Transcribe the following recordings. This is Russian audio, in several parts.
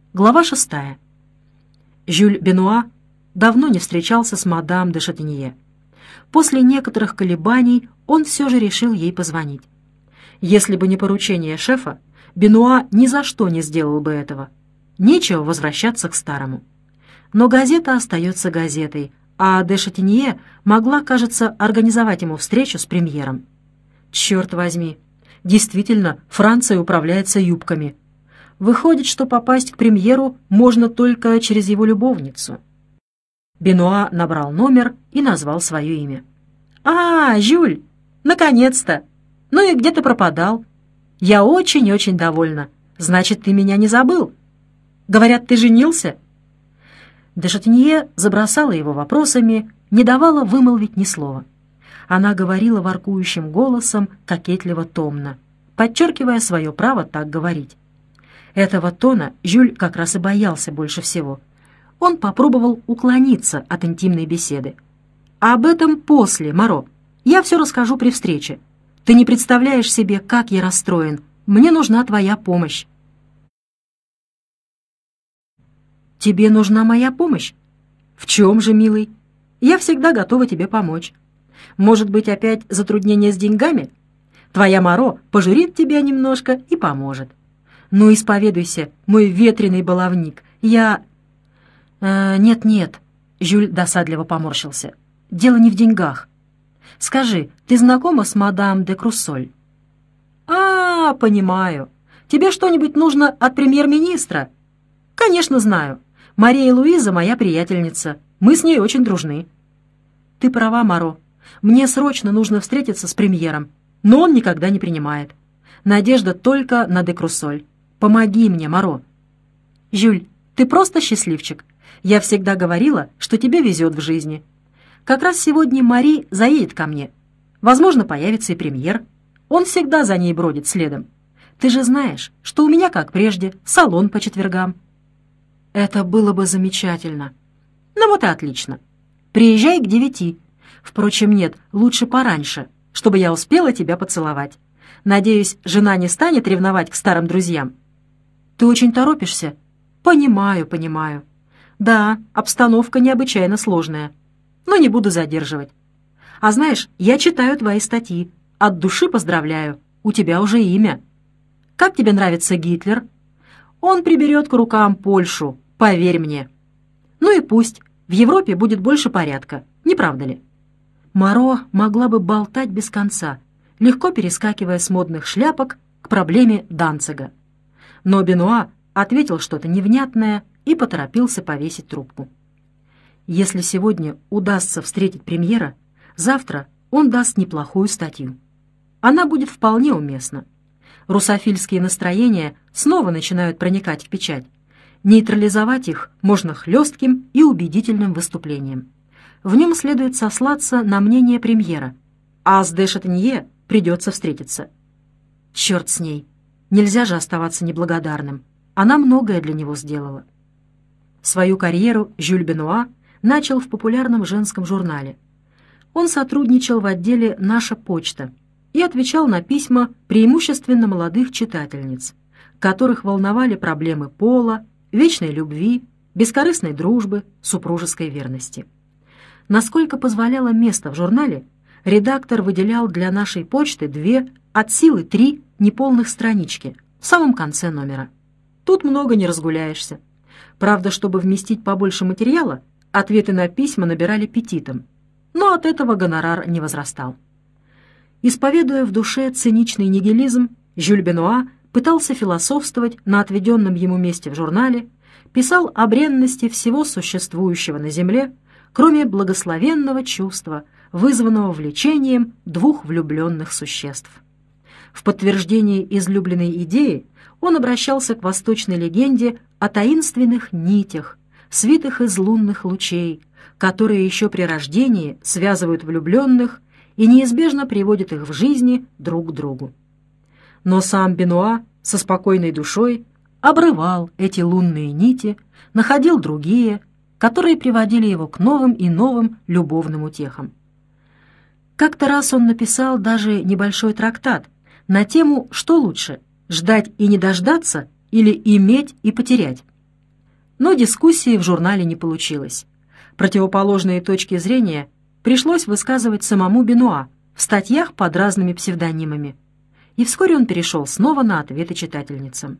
Глава 6. Жюль Бенуа давно не встречался с мадам де Шатинье. После некоторых колебаний он все же решил ей позвонить. Если бы не поручение шефа, Бенуа ни за что не сделал бы этого. Нечего возвращаться к старому. Но газета остается газетой, а де Шатинье могла, кажется, организовать ему встречу с премьером. Черт возьми, действительно, Франция управляется юбками. Выходит, что попасть к премьеру можно только через его любовницу. Бенуа набрал номер и назвал свое имя. «А, Жюль, наконец-то! Ну и где ты пропадал? Я очень-очень довольна. Значит, ты меня не забыл? Говорят, ты женился?» Де Шатинье забросала его вопросами, не давала вымолвить ни слова. Она говорила воркующим голосом, кокетливо-томно, подчеркивая свое право так говорить. Этого тона Жюль как раз и боялся больше всего. Он попробовал уклониться от интимной беседы. «Об этом после, Моро. Я все расскажу при встрече. Ты не представляешь себе, как я расстроен. Мне нужна твоя помощь». «Тебе нужна моя помощь? В чем же, милый? Я всегда готова тебе помочь. Может быть, опять затруднение с деньгами? Твоя Моро пожурит тебя немножко и поможет. Ну, исповедуйся, мой ветреный баловник. Я...» «Нет-нет», — Жюль досадливо поморщился. «Дело не в деньгах. Скажи, ты знакома с мадам де Круссоль?» «А, понимаю. Тебе что-нибудь нужно от премьер-министра?» «Конечно, знаю. Мария Луиза моя приятельница. Мы с ней очень дружны». «Ты права, Моро. Мне срочно нужно встретиться с премьером, но он никогда не принимает. Надежда только на де Круссоль. Помоги мне, Моро». «Жюль, ты просто счастливчик. Я всегда говорила, что тебе везет в жизни. Как раз сегодня Мари заедет ко мне. Возможно, появится и премьер. Он всегда за ней бродит следом. Ты же знаешь, что у меня, как прежде, салон по четвергам». «Это было бы замечательно». «Ну вот и отлично. Приезжай к 9. Впрочем, нет, лучше пораньше, чтобы я успела тебя поцеловать. Надеюсь, жена не станет ревновать к старым друзьям». «Ты очень торопишься?» «Понимаю, понимаю. Да, обстановка необычайно сложная. Но не буду задерживать. А знаешь, я читаю твои статьи. От души поздравляю. У тебя уже имя. Как тебе нравится Гитлер? Он приберет к рукам Польшу, поверь мне. Ну и пусть. В Европе будет больше порядка. Не правда ли?» Моро могла бы болтать без конца, легко перескакивая с модных шляпок к проблеме Данцига. Но Бенуа ответил что-то невнятное и поторопился повесить трубку. Если сегодня удастся встретить премьера, завтра он даст неплохую статью. Она будет вполне уместна. Русофильские настроения снова начинают проникать в печать. Нейтрализовать их можно хлестким и убедительным выступлением. В нем следует сослаться на мнение премьера, а с де Шатинье придется встретиться. Черт с ней! Нельзя же оставаться неблагодарным. Она многое для него сделала. Свою карьеру Жюль Бенуа начал в популярном женском журнале. Он сотрудничал в отделе «Наша почта» и отвечал на письма преимущественно молодых читательниц, которых волновали проблемы пола, вечной любви, бескорыстной дружбы, супружеской верности. Насколько позволяло место в журнале, редактор выделял для «Нашей почты» 2, от силы 3 неполных странички в самом конце номера. Тут много не разгуляешься. Правда, чтобы вместить побольше материала, ответы на письма набирали аппетитом, но от этого гонорар не возрастал. Исповедуя в душе циничный нигилизм, Жюль Бенуа пытался философствовать на отведенном ему месте в журнале, писал о бренности всего существующего на земле, кроме благословенного чувства, вызванного влечением 2 влюбленных существ. В подтверждении излюбленной идеи он обращался к восточной легенде о таинственных нитях, свитых из лунных лучей, которые еще при рождении связывают влюбленных и неизбежно приводят их в жизни друг к другу. Но сам Бенуа со спокойной душой обрывал эти лунные нити, находил другие, которые приводили его к новым и новым любовным утехам. Как-то раз он написал даже небольшой трактат на тему «Что лучше, ждать и не дождаться или иметь и потерять?». Но дискуссии в журнале не получилось. Противоположные точки зрения пришлось высказывать самому Бенуа в статьях под разными псевдонимами. И вскоре он перешел снова на ответы читательницам.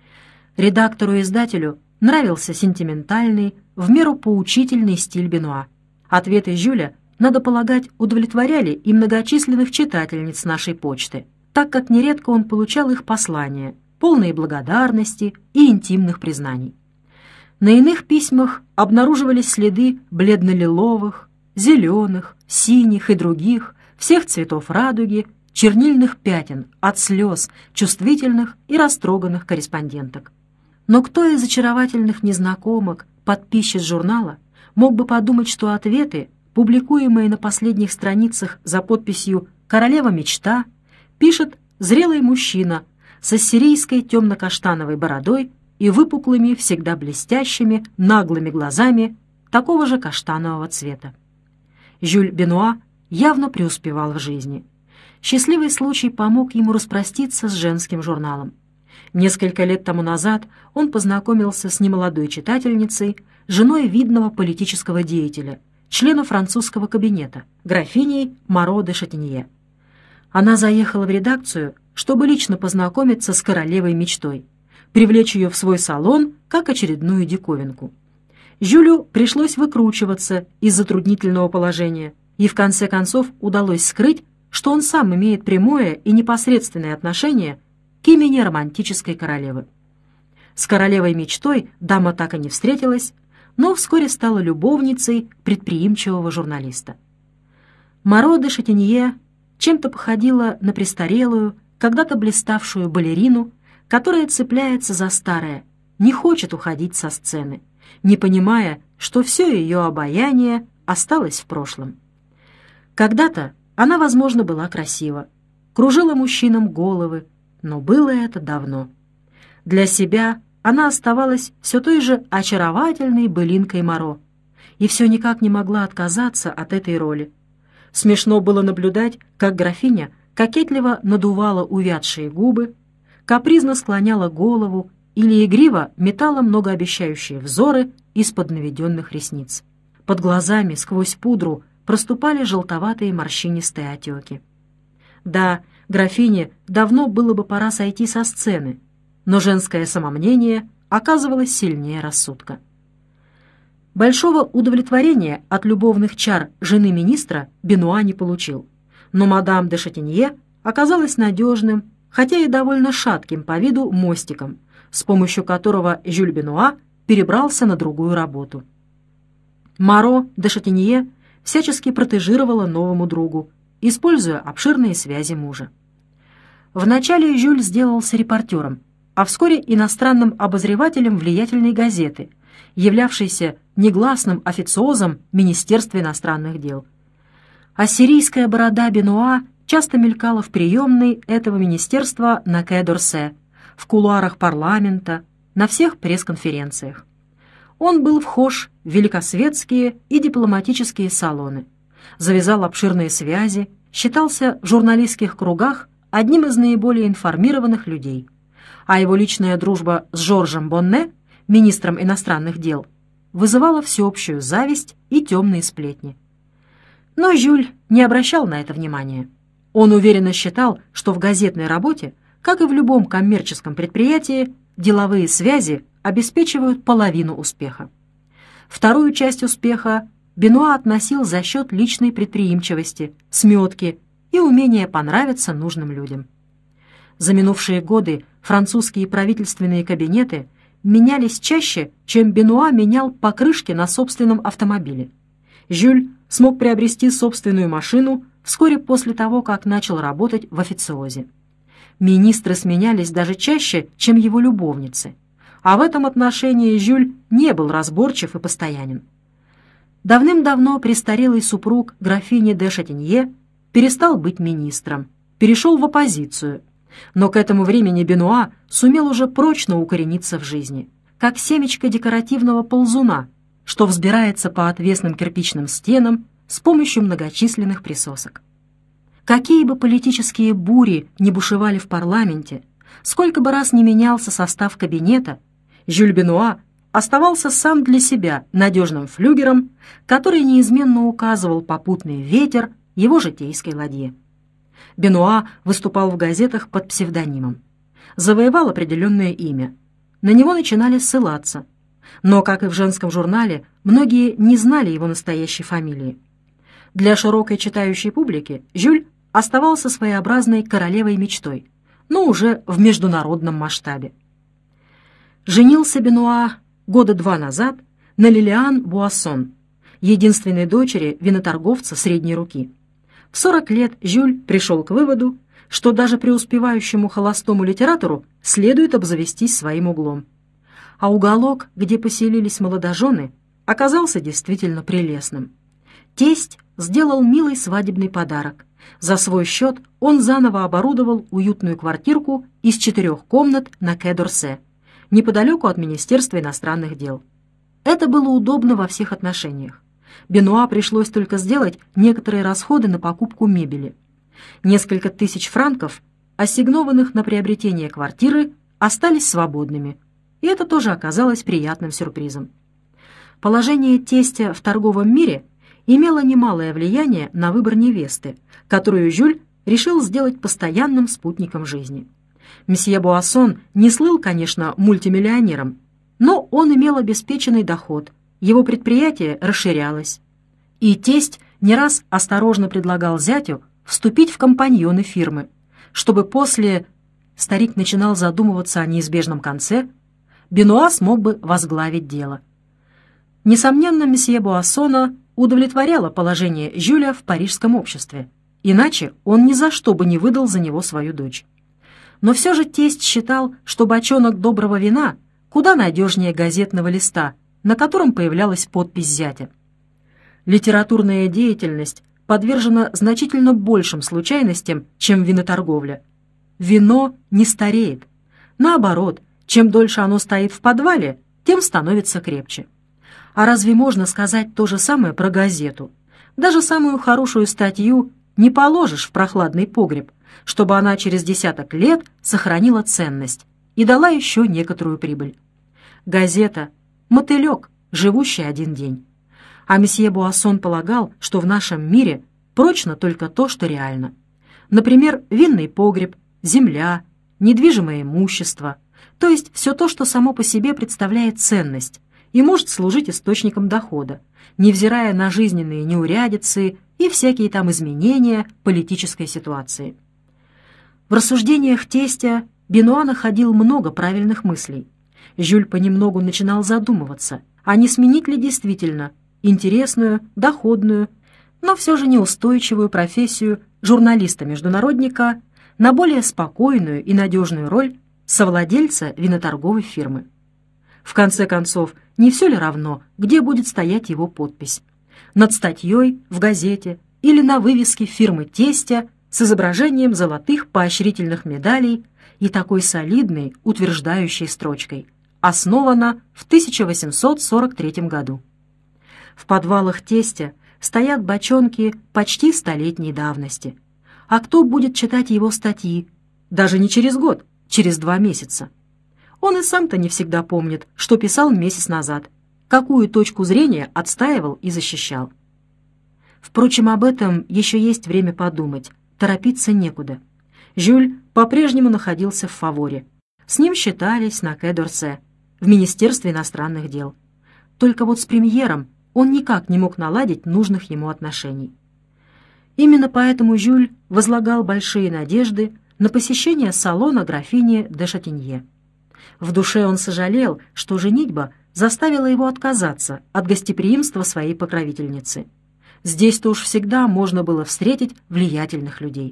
Редактору-издателю нравился сентиментальный, в меру поучительный стиль Бенуа. Ответы Жюля, надо полагать, удовлетворяли и многочисленных читательниц нашей почты, так как нередко он получал их послания, полные благодарности и интимных признаний. На иных письмах обнаруживались следы бледно-лиловых, зеленых, синих и других, всех цветов радуги, чернильных пятен от слез чувствительных и растроганных корреспонденток. Но кто из очаровательных незнакомок, подписчиц журнала, мог бы подумать, что ответы, публикуемые на последних страницах за подписью «Королева мечта», пишет зрелый мужчина с ассирийской темно-каштановой бородой и выпуклыми, всегда блестящими, наглыми глазами такого же каштанового цвета. Жюль Бенуа явно преуспевал в жизни. Счастливый случай помог ему распроститься с женским журналом. Несколько лет тому назад он познакомился с немолодой читательницей, женой видного политического деятеля, члена французского кабинета, графиней Моро де Шатинье. Она заехала в редакцию, чтобы лично познакомиться с королевой мечтой, привлечь ее в свой салон как очередную диковинку. Жюлю пришлось выкручиваться из затруднительного положения, и в конце концов удалось скрыть, что он сам имеет прямое и непосредственное отношение к имени романтической королевы. С королевой мечтой дама так и не встретилась, но вскоре стала любовницей предприимчивого журналиста. Моро де Шатинье чем-то походила на престарелую, когда-то блиставшую балерину, которая цепляется за старое, не хочет уходить со сцены, не понимая, что все ее обаяние осталось в прошлом. Когда-то она, возможно, была красива, кружила мужчинам головы, но было это давно. Для себя она оставалась все той же очаровательной былинкой Моро и все никак не могла отказаться от этой роли. Смешно было наблюдать, как графиня кокетливо надувала увядшие губы, капризно склоняла голову или игриво метала многообещающие взоры из-под наведенных ресниц. Под глазами сквозь пудру проступали желтоватые морщинистые отеки. Да, графине давно было бы пора сойти со сцены, но женское самомнение оказывалось сильнее рассудка. Большого удовлетворения от любовных чар жены министра Бенуа не получил, но мадам де Шатинье оказалась надежным, хотя и довольно шатким по виду мостиком, с помощью которого Жюль Бенуа перебрался на другую работу. Моро де Шатинье всячески протежировала новому другу, используя обширные связи мужа. Вначале Жюль сделался репортером, а вскоре иностранным обозревателем влиятельной газеты, являвшейся негласным официозом Министерства иностранных дел. Ассирийская борода Бенуа часто мелькала в приемной этого министерства на Кэ-д'Орсе, в кулуарах парламента, на всех пресс-конференциях. Он был вхож в великосветские и дипломатические салоны, завязал обширные связи, считался в журналистских кругах одним из наиболее информированных людей, а его личная дружба с Жоржем Бонне, министром иностранных дел, вызывала всеобщую зависть и темные сплетни. Но Жюль не обращал на это внимания. Он уверенно считал, что в газетной работе, как и в любом коммерческом предприятии, деловые связи обеспечивают половину успеха. Вторую часть успеха Бенуа относил за счет личной предприимчивости, сметки и умения понравиться нужным людям. За минувшие годы французские правительственные кабинеты менялись чаще, чем Бенуа менял покрышки на собственном автомобиле. Жюль смог приобрести собственную машину вскоре после того, как начал работать в официозе. Министры сменялись даже чаще, чем его любовницы, а в этом отношении Жюль не был разборчив и постоянен. Давным-давно престарелый супруг графини де Шатинье перестал быть министром, перешел в оппозицию, но к этому времени Бенуа сумел уже прочно укорениться в жизни, как семечко декоративного ползуна, что взбирается по отвесным кирпичным стенам с помощью многочисленных присосок. Какие бы политические бури ни бушевали в парламенте, сколько бы раз ни менялся состав кабинета, Жюль Бенуа оставался сам для себя надежным флюгером, который неизменно указывал попутный ветер его житейской ладье. Бенуа выступал в газетах под псевдонимом. Завоевал определенное имя. На него начинали ссылаться. Но, как и в женском журнале, многие не знали его настоящей фамилии. Для широкой читающей публики Жюль оставался своеобразной королевой мечтой, но уже в международном масштабе. Женился Бенуа года 2 назад на Лилиан Буассон, единственной дочери виноторговца средней руки. В 40 лет Жюль пришел к выводу, что даже преуспевающему холостому литератору следует обзавестись своим углом. А уголок, где поселились молодожены, оказался действительно прелестным. Тесть сделал милый свадебный подарок. За свой счет он заново оборудовал уютную квартирку из 4 комнат на Кэ-д'Орсе, неподалеку от Министерства иностранных дел. Это было удобно во всех отношениях. Бенуа пришлось только сделать некоторые расходы на покупку мебели. Несколько тысяч франков, ассигнованных на приобретение квартиры, остались свободными, и это тоже оказалось приятным сюрпризом. Положение тестя в торговом мире имело немалое влияние на выбор невесты, которую Жюль решил сделать постоянным спутником жизни. Месье Буассон не слыл, конечно, мультимиллионером, но он имел обеспеченный доход, его предприятие расширялось. И тесть не раз осторожно предлагал зятю вступить в компаньоны фирмы, чтобы после, старик начинал задумываться о неизбежном конце, Бенуа смог бы возглавить дело. Несомненно, месье Буассона удовлетворяло положение Жюля в парижском обществе, иначе он ни за что бы не выдал за него свою дочь. Но все же тесть считал, что бочонок доброго вина куда надежнее газетного листа, на котором появлялась подпись зятя. Литературная деятельность подвержена значительно большим случайностям, чем виноторговля. Вино не стареет. Наоборот, чем дольше оно стоит в подвале, тем становится крепче. А разве можно сказать то же самое про газету? Даже самую хорошую статью не положишь в прохладный погреб, чтобы она через десяток лет сохранила ценность и дала еще некоторую прибыль. Газета — мотылек, живущий один день. А месье Буассон полагал, что в нашем мире прочно только то, что реально. Например, винный погреб, земля, недвижимое имущество, то есть все то, что само по себе представляет ценность и может служить источником дохода, невзирая на жизненные неурядицы и всякие там изменения политической ситуации. В рассуждениях тестя Бенуа находил много правильных мыслей. Жюль понемногу начинал задумываться, а не сменить ли действительно интересную, доходную, но все же неустойчивую профессию журналиста-международника на более спокойную и надежную роль совладельца виноторговой фирмы. В конце концов, не все ли равно, где будет стоять его подпись? Над статьей в газете или на вывеске фирмы тестя с изображением золотых поощрительных медалей и такой солидной, утверждающей строчкой «Основана в 1843 году». В подвалах тестя стоят бочонки почти столетней давности. А кто будет читать его статьи? Даже не через год, через 2 месяца. Он и сам-то не всегда помнит, что писал месяц назад, какую точку зрения отстаивал и защищал. Впрочем, об этом еще есть время подумать, торопиться некуда. Жюль по-прежнему находился в фаворе. С ним считались на Кэ-д'Орсе, в Министерстве иностранных дел. Только вот с премьером он никак не мог наладить нужных ему отношений. Именно поэтому Жюль возлагал большие надежды на посещение салона графини де Шатинье. В душе он сожалел, что женитьба заставила его отказаться от гостеприимства своей покровительницы. Здесь-то уж всегда можно было встретить влиятельных людей.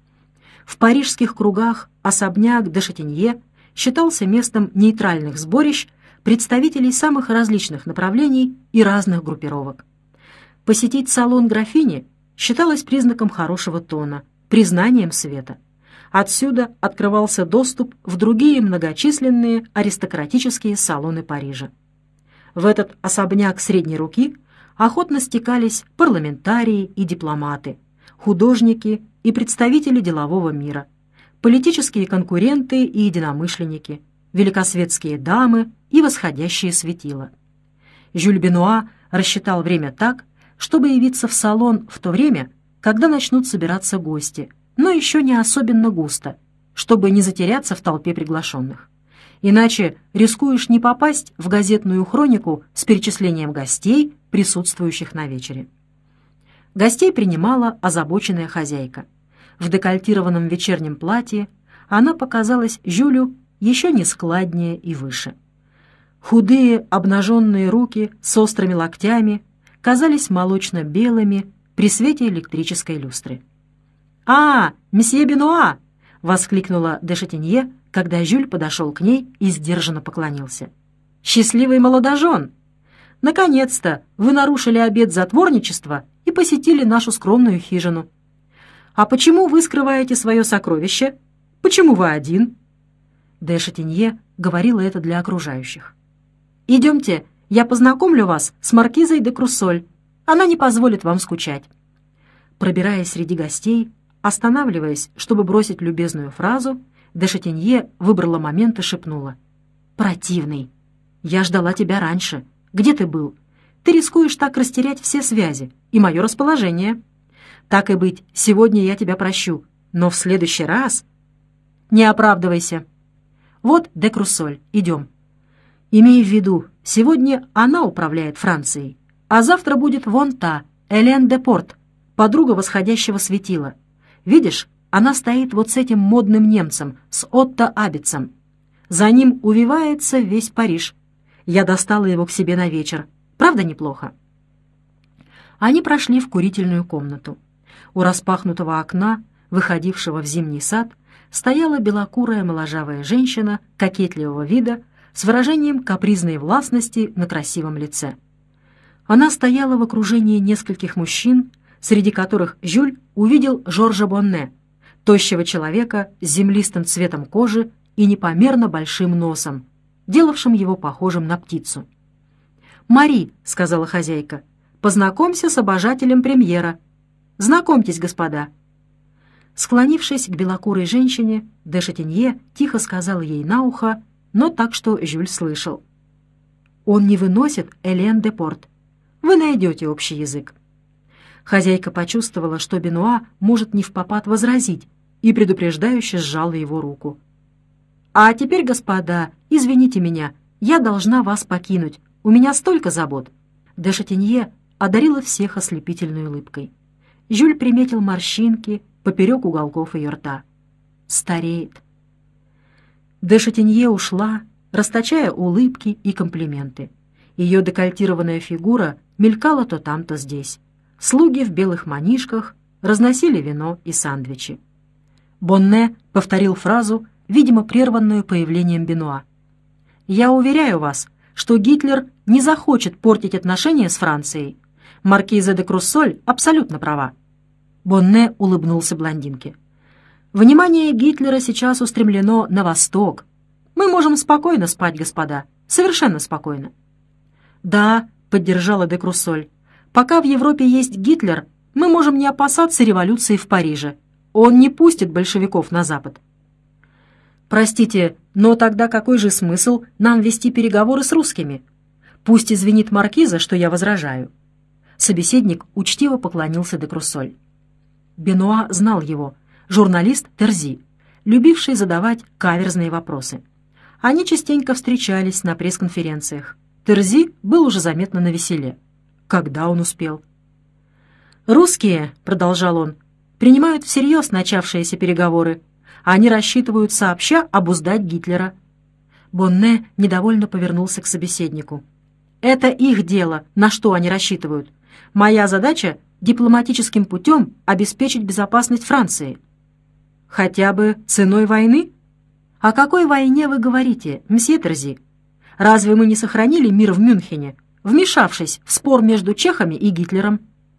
В парижских кругах особняк де Шатинье считался местом нейтральных сборищ представителей самых различных направлений и разных группировок. Посетить салон графини считалось признаком хорошего тона, признанием света. Отсюда открывался доступ в другие многочисленные аристократические салоны Парижа. В этот особняк средней руки охотно стекались парламентарии и дипломаты, художники и представители делового мира, политические конкуренты и единомышленники, великосветские дамы и восходящее светило. Жюль Бенуа рассчитал время так, чтобы явиться в салон в то время, когда начнут собираться гости, но еще не особенно густо, чтобы не затеряться в толпе приглашенных. Иначе рискуешь не попасть в газетную хронику с перечислением гостей, присутствующих на вечере. Гостей принимала озабоченная хозяйка. В декольтированном вечернем платье она показалась Жюлю еще нескладнее и выше. Худые обнаженные руки с острыми локтями казались молочно-белыми при свете электрической люстры. «А, месье Бенуа!» — воскликнула де Шатинье, когда Жюль подошел к ней и сдержанно поклонился. «Счастливый молодожен! Наконец-то вы нарушили обет затворничества и посетили нашу скромную хижину. А почему вы скрываете свое сокровище? Почему вы один?» Де Шатинье говорила это для окружающих. «Идемте, я познакомлю вас с маркизой де Круссоль. Она не позволит вам скучать». Пробираясь среди гостей, останавливаясь, чтобы бросить любезную фразу, де Шатинье выбрала момент и шепнула. «Противный! Я ждала тебя раньше. Где ты был? Ты рискуешь так растерять все связи и мое расположение. Так и быть, сегодня я тебя прощу, но в следующий раз... Не оправдывайся. Вот де Круссоль, идем. Имей в виду, сегодня она управляет Францией, а завтра будет вон та, Элен де Порт, подруга восходящего светила. Видишь, она стоит вот с этим модным немцем, с Отто Абицем. За ним увивается весь Париж. Я достала его к себе на вечер. Правда неплохо?» Они прошли в курительную комнату. У распахнутого окна, выходившего в зимний сад, стояла белокурая моложавая женщина кокетливого вида с выражением капризной властности на красивом лице. Она стояла в окружении нескольких мужчин, среди которых Жюль увидел Жоржа Бонне, тощего человека с землистым цветом кожи и непомерно большим носом, делавшим его похожим на птицу. «Мари», — сказала хозяйка, — «познакомься с обожателем премьера. Знакомьтесь, господа». Склонившись к белокурой женщине, де Шатинье тихо сказал ей на ухо, но так, что Жюль слышал. «Он не выносит Элен де Порт. Вы найдете общий язык». Хозяйка почувствовала, что Бенуа может невпопад возразить, и предупреждающе сжала его руку. «А теперь, господа, извините меня, я должна вас покинуть. У меня столько забот». Де Шатинье одарила всех ослепительной улыбкой. Жюль приметил морщинки поперек уголков ее рта. Стареет. Де Шатинье ушла, расточая улыбки и комплименты. Ее декольтированная фигура мелькала то там, то здесь. Слуги в белых манишках разносили вино и сандвичи. Бонне повторил фразу, видимо, прерванную появлением Бенуа. «Я уверяю вас, что Гитлер не захочет портить отношения с Францией. Маркиза де Круссоль абсолютно права». Бонне улыбнулся блондинке. «Внимание Гитлера сейчас устремлено на восток. Мы можем спокойно спать, господа, совершенно спокойно». «Да», — поддержала де Круссоль, — «пока в Европе есть Гитлер, мы можем не опасаться революции в Париже. Он не пустит большевиков на Запад». «Простите, но тогда какой же смысл нам вести переговоры с русскими? Пусть извинит маркиза, что я возражаю». Собеседник учтиво поклонился де Круссоль. Бенуа знал его, журналист Терзи, любивший задавать каверзные вопросы. Они частенько встречались на пресс-конференциях. Терзи был уже заметно навеселе. Когда он успел? «Русские, — продолжал он, — принимают всерьез начавшиеся переговоры. Они рассчитывают сообща обуздать Гитлера». Бонне недовольно повернулся к собеседнику. «Это их дело, на что они рассчитывают. Моя задача — дипломатическим путем обеспечить безопасность Франции». «Хотя бы ценой войны?» «О какой войне вы говорите, мсье Терзи? Разве мы не сохранили мир в Мюнхене, вмешавшись в спор между чехами и Гитлером?»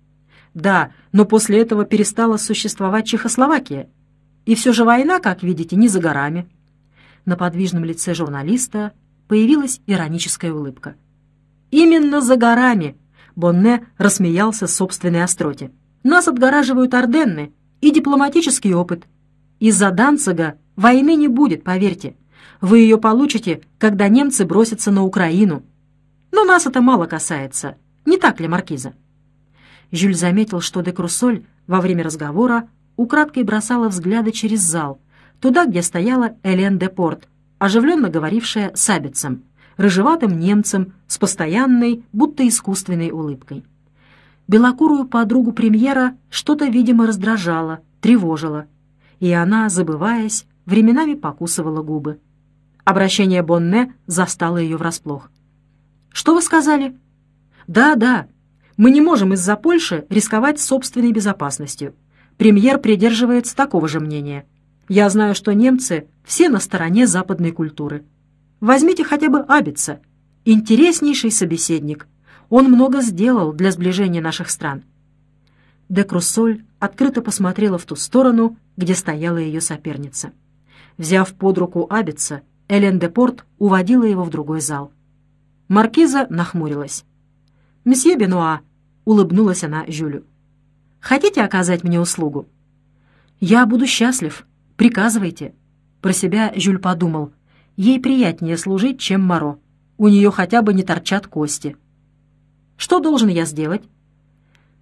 «Да, но после этого перестала существовать Чехословакия. И все же война, как видите, не за горами». На подвижном лице журналиста появилась ироническая улыбка. «Именно за горами!» — Бонне рассмеялся собственной остроте. «Нас отгораживают Арденны и дипломатический опыт. Из-за Данцига войны не будет, поверьте. Вы ее получите, когда немцы бросятся на Украину. Но нас это мало касается. Не так ли, маркиза?» Жюль заметил, что де Круссоль во время разговора украдкой бросала взгляды через зал, туда, где стояла Элен де Порт, оживленно говорившая с Аббетсом, рыжеватым немцем с постоянной, будто искусственной улыбкой. Белокурую подругу премьера что-то, видимо, раздражало, тревожило, и она, забываясь, временами покусывала губы. Обращение Бонне застало ее врасплох. «Что вы сказали?» «Да, мы не можем из-за Польши рисковать собственной безопасностью. Премьер придерживается такого же мнения. Я знаю, что немцы все на стороне западной культуры. Возьмите хотя бы Аббетса. Интереснейший собеседник. Он много сделал для сближения наших стран». Де Круссоль открыто посмотрела в ту сторону, где стояла ее соперница. Взяв под руку Аббетса, Элен де Порт уводила его в другой зал. Маркиза нахмурилась. «Месье Бенуа», — улыбнулась она Жюлю, — «хотите оказать мне услугу?» «Я буду счастлив. Приказывайте». Про себя Жюль подумал. Ей приятнее служить, чем Моро. У нее хотя бы не торчат кости. «Что должен я сделать?»